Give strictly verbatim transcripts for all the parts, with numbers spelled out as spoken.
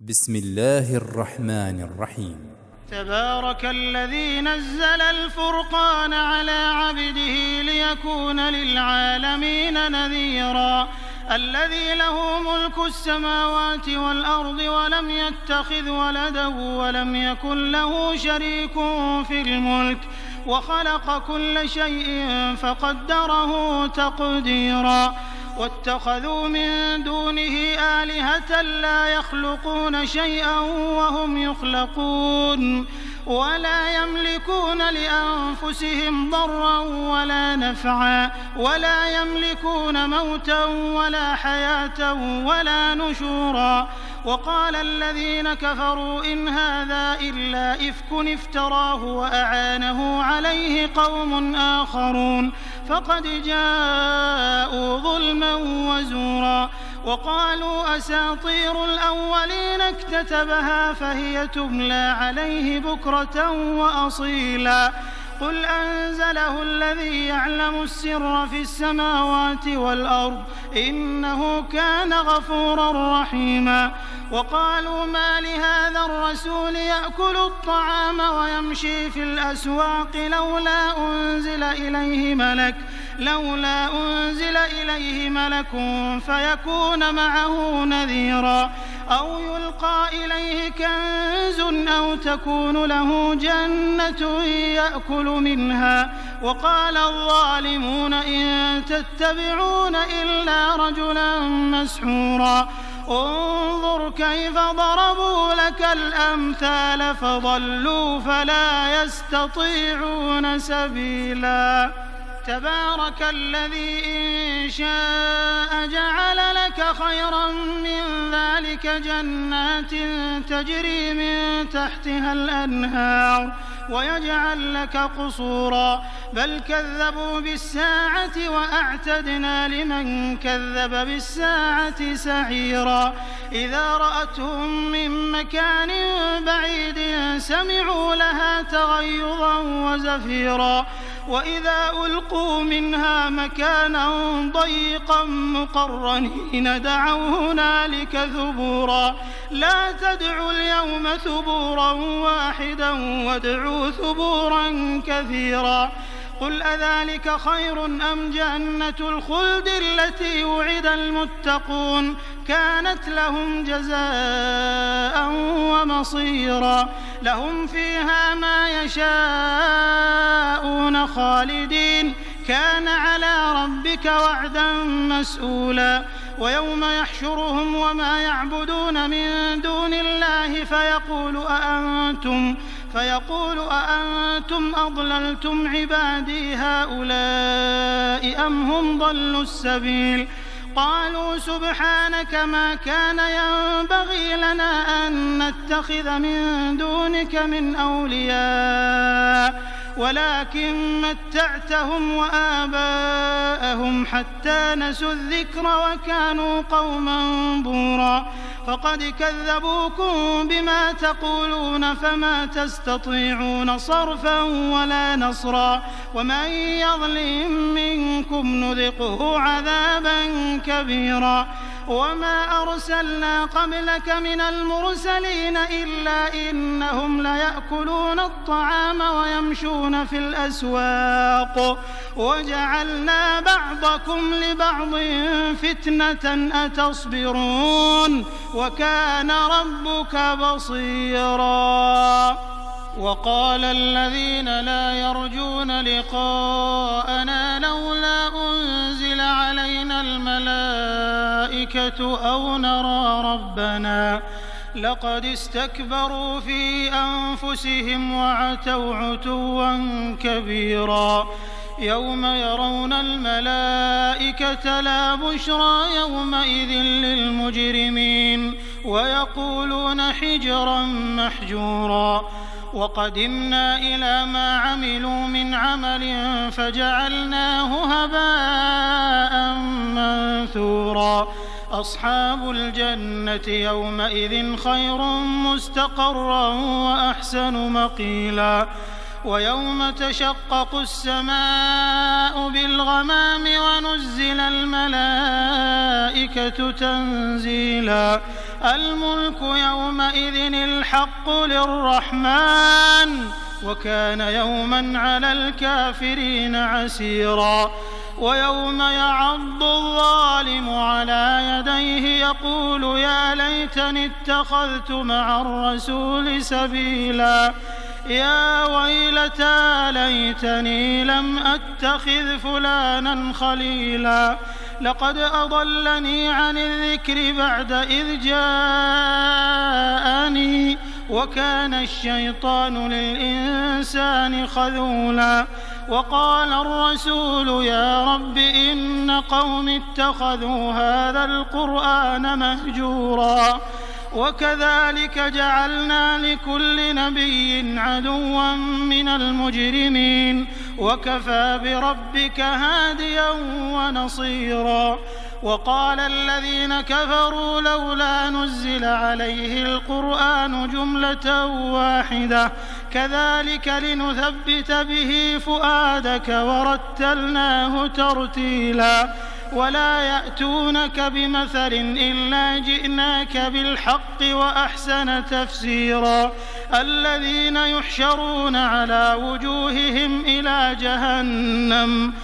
بسم الله الرحمن الرحيم. تبارك الذي نزل الفرقان على عبده ليكون للعالمين نذيرا الذي له ملك السماوات والأرض ولم يتخذ ولدا ولم يكن له شريك في الملك وخلق كل شيء فقدره تقديرا واتخذوا من دونه آلهة لا يخلقون شيئا وهم يخلقون ولا يملكون لأنفسهم ضرا ولا نفعا ولا يملكون موتا ولا حياة ولا نشورا. وقال الذين كفروا إن هذا إلا إفك افتراه وأعانه عليه قوم آخرون فقد جاءوا ظلما وزورا. وقالوا أساطير الأولين اكتتبها فهي تملى عليه بكرة وأصيلا قل أنزله الذي يعلم السر في السماوات والأرض إنه كان غفورا رحيما. وقالوا ما لهذا الرسول يأكل الطعام ويمشي في الأسواق لولا أنزل إليه ملك لولا أنزل إليه ملك فيكون معه نذيرا أو يلقى إليه كنز أو تكون له جنة يأكل منها. وقال الظالمون إن تتبعون إلا رجلا مسحورا انظر كيف ضربوا لك الأمثال فضلوا فلا يستطيعون سبيلا. تبارك الذي إن شاء جعل لك خيرا من ذلك جنات تجري من تحتها الأنهار ويجعل لك قصورا بل كذبوا بالساعة وأعتدنا لمن كذب بالساعة سعيرا. إذا رأتهم من مكان بعيد سمعوا لها تغيظا وزفيرا وإذا ألقوا منها مكانا ضيقا مقرنين دعوا هنالك ثبورا لا تدعوا اليوم ثبورا واحدا وادعوا ثبورا كثيرا. قل أذلك خير أم جنة الخلد التي وعد المتقون كانت لهم جزاء ومصيرا لهم فيها ما يشاءون خالدين كان على ربك وعدا مسئولا. ويوم يحشرهم وما يعبدون من دون الله فيقول أأنتم فيقول أأنتم أضللتم عبادي هؤلاء أم هم ضلوا السبيل قالوا سبحانك ما كان ينبغي لنا أن نتخذ من دونك من أولياء ولكن متعتهم وآباءهم حتى نسوا الذكر وكانوا قوما بورا فقد كذبوكم بما تقولون فما تستطيعون صرفا ولا نصرا ومن يظلم منكم نذقه عذابا كبيرا. وما أرسلنا قبلك من المرسلين إلا إنهم ليأكلون الطعام ويمشون في الأسواق وجعلنا بعضكم لبعض فتنة أتصبرون وكان ربك بصيرا. وقال الذين لا يرجون لقاءنا لولا أنزل علينا الملائكة أو نرى ربنا لقد استكبروا في أنفسهم وعتوا عتوا كبيرا. يوم يرون الملائكة لا بشرى يومئذ للمجرمين ويقولون حجرا محجورا. وقدمنا إلى ما عملوا من عمل فجعلناه هباء منثورا. أصحاب الجنة يومئذ خير مستقرا وأحسن مقيلا. ويوم تشقق السماء بالغمام ونزل الملائكة تنزيلا الملك يومئذ الحق للرحمن وكان يوما على الكافرين عسيرا ويوم يعض الظالم على يديه يقول يا ليتني اتخذت مع الرسول سبيلا يا ويلتى ليتني لم أتخذ فلانا خليلا لقد أضلني عن الذكر بعد إذ جاءني وكان الشيطان للإنسان خذولا وقال الرسول يا رب إن قوم اتخذوا هذا القرآن مهجورا وكذلك جعلنا لكل نبي عدوا من المجرمين وكفى بربك هاديا ونصيرا وقال الذين كفروا لولا نزل عليه القرآن جملة واحدة كذلك لنثبت به فؤادك ورتلناه ترتيلا ولا يأتونك بمثل إلا جئناك بالحق وأحسن تفسيرا الذين يحشرون على وجوههم إلى جهنم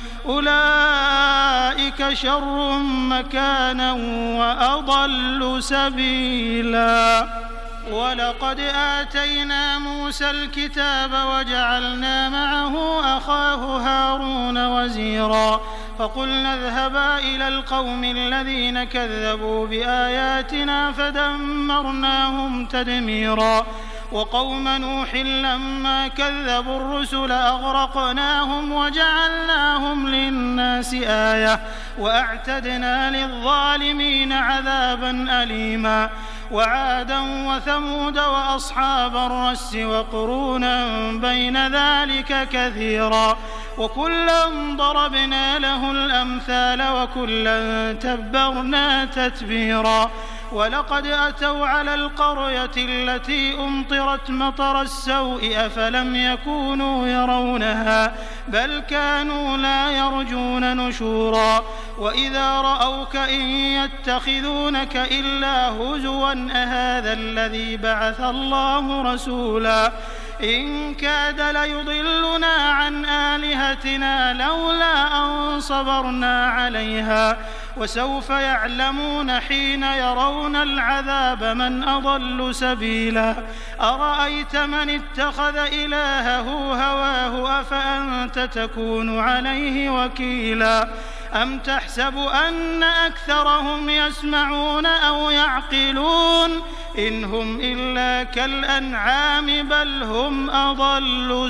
أولئك شر مكانا وأضل سبيلا ولقد آتينا موسى الكتاب وجعلنا معه أخاه هارون وزيرا فقلنا اذهبا إلى القوم الذين كذبوا بآياتنا فدمرناهم تدميرا وقوم نوح لما كذبوا الرسل أغرقناهم وجعلناهم للناس آية وأعتدنا للظالمين عذابا أليما وعادا وثمود وأصحاب الرس وقرونا بين ذلك كثيرا وكلا ضربنا له الأمثال وكلا تبرنا تتبيرا ولقد أتوا على القرية التي أمطرت مطر السوء أفلم يكونوا يرونها بل كانوا لا يرجون نشورا وإذا رأوك إن يتخذونك إلا هزوا أهذا الذي بعث الله رسولا إن كاد ليضلنا عن آلهتنا لولا أن صبرنا عليها وسوف يعلمون حين يرون العذاب من أضل سبيلا أرأيت من اتخذ إلهه هواه أفأنت تكون عليه وكيلا أم تحسب أن أكثرهم يسمعون أو يعقلون إن هم إلا كالأنعام بل هم أضل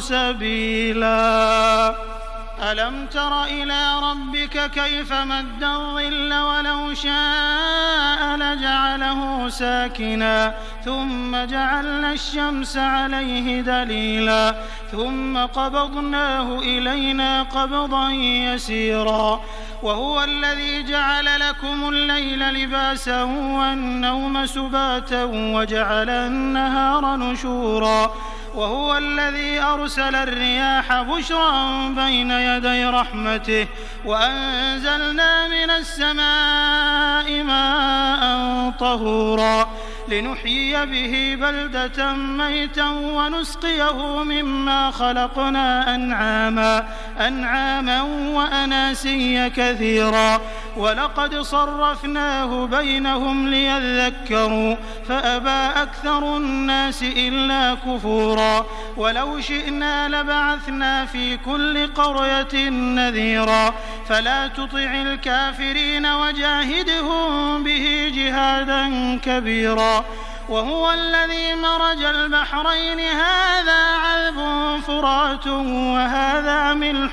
سبيلا ألم تر إلى ربك كيف مد الظل ولو شاء لجعله ساكنا ثم جعلنا الشمس عليه دليلا ثم قبضناه إلينا قبضا يسيرا وهو الذي جعل لكم الليل لباسا والنوم سباتا وجعل النهار نشورا وهو الذي أرسل الرياح بشرا بين يدي رحمته وأنزلنا من السماء ماء طهورا لنحيي به بلدة ميتا ونسقيه مما خلقنا أنعاما أنعاما وأناسيا كثيرا ولقد صرفناه بينهم ليذكروا فأبى أكثر الناس إلا كفورا ولو شئنا لبعثنا في كل قرية نذيرا فلا تطع الكافرين وجاهدهم به جهادا كبيرا وهو الذي مرج البحرين هذا عذب فرات وهذا ملح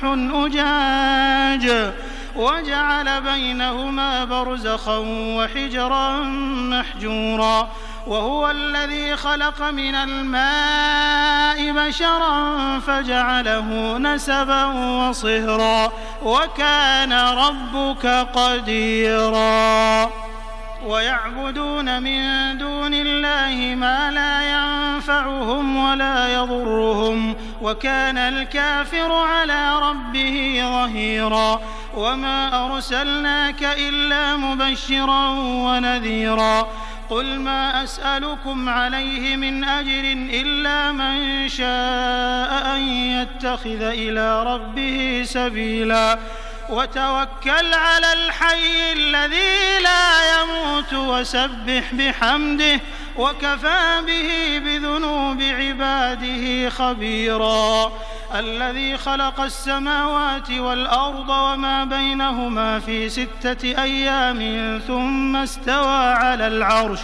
أجاج وجعل بينهما برزخا وحجرا محجورا وهو الذي خلق من الماء بشرا فجعله نسبا وصهرا وكان ربك قديرا ويعبدون من دون الله ما لا ينفعهم ولا يضرهم وكان الكافر على ربه ظهيرا وما أرسلناك إلا مبشرا ونذيرا قل ما أسألكم عليه من أجر إلا من شاء أن يتخذ إلى ربه سبيلا وتوكل على الحي الذي لا يموت وسبح بحمده وكفى به بذنوب عباده خبيرا الذي خلق السماوات والأرض وما بينهما في ستة أيام ثم استوى على العرش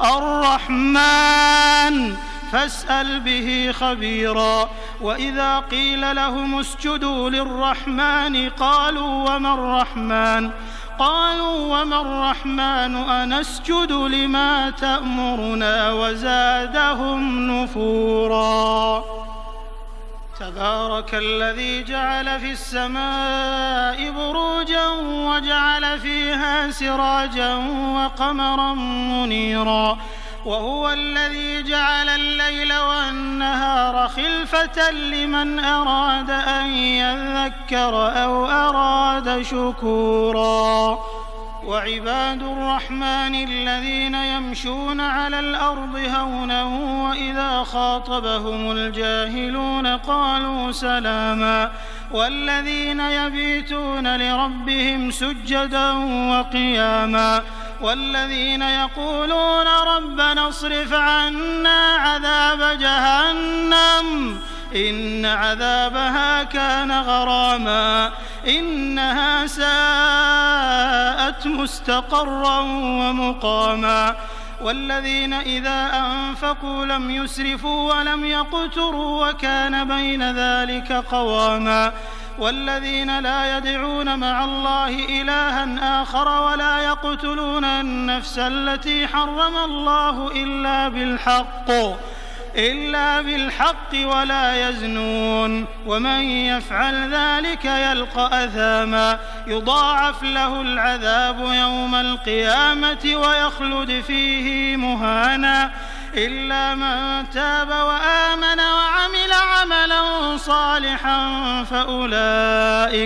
الرحمن فاسأل به خبيرا وإذا قيل لهم اسجدوا للرحمن قالوا وما الرحمن قالوا وما الرحمن أنسجد لما تأمرنا وزادهم نفورا تبارك الذي جعل في السماء بروجا وجعل فيها سراجا وقمرا منيرا وهو الذي جعل الليل والنهار خلفة لمن أراد أن يذكر أو أراد شكورا وعباد الرحمن الذين يمشون على الأرض هونا وإذا خاطبهم الجاهلون قالوا سلاما والذين يبيتون لربهم سجدا وقياما والذين يقولون ربنا اصرف عنا عذاب جهنم إن عذابها كان غراما إنها ساءت مستقرا ومقاما والذين إذا أنفقوا لم يسرفوا ولم يقتروا وكان بين ذلك قواما والذين لا يدعون مع الله إلها آخر ولا يقتلون النفس التي حرم الله إلا بالحق إلا بالحق ولا يزنون ومن يفعل ذلك يلقى أثاما يضاعف له العذاب يوم القيامة ويخلد فيه مهانا إلا من تاب وآمن وعمل عملا صالحا فأولئك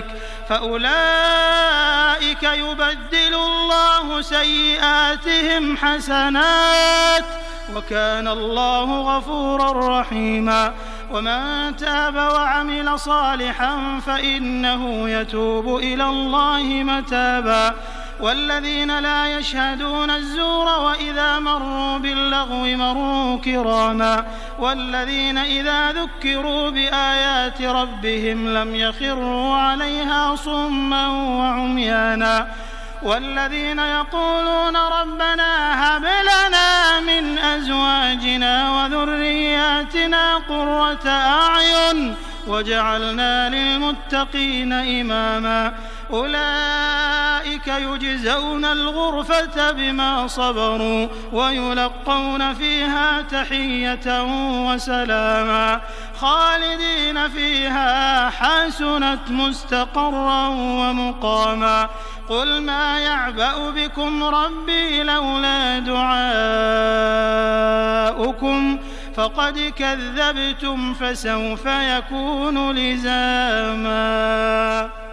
فأولئك يبدل الله سيئاتهم حسنات وكان الله غفورا رحيما ومن تاب وعمل صالحا فإنه يتوب إلى الله متابا والذين لا يشهدون الزور وإذا مروا باللغو مروا كراما والذين إذا ذكروا بآيات ربهم لم يخروا عليها صما وعميانا والذين يقولون ربنا هب لنا من أزواجنا وذرياتنا قرة أعين وجعلنا للمتقين إماما أولئك يجزون الغرفة بما صبروا ويلقون فيها تحية وسلاما خالدين فيها حسنت مستقرا ومقاما قل ما يعبأ بكم ربي لولا دعاؤكم فقد كذبتم فسوف يكون لزاما.